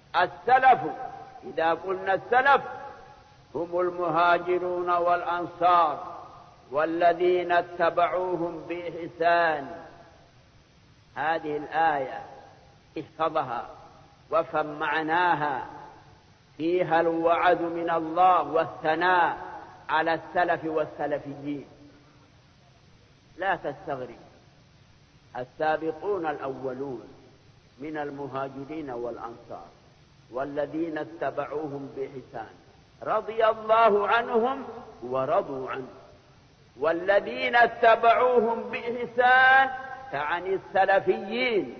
السلف إذا قلنا السلف هم المهاجرون والأنصار والذين اتبعوهم بإحسان. هذه الآية احفظها وافهم معناها، فيها الوعد من الله والثناء على السلف والسلفيين. لا تستغرب، السابقون الأولون من المهاجرين والأنصار والذين اتبعوهم بإحسان رضي الله عنهم ورضوا عنه. والذين اتبعوهم بإحسان تعني السلفيين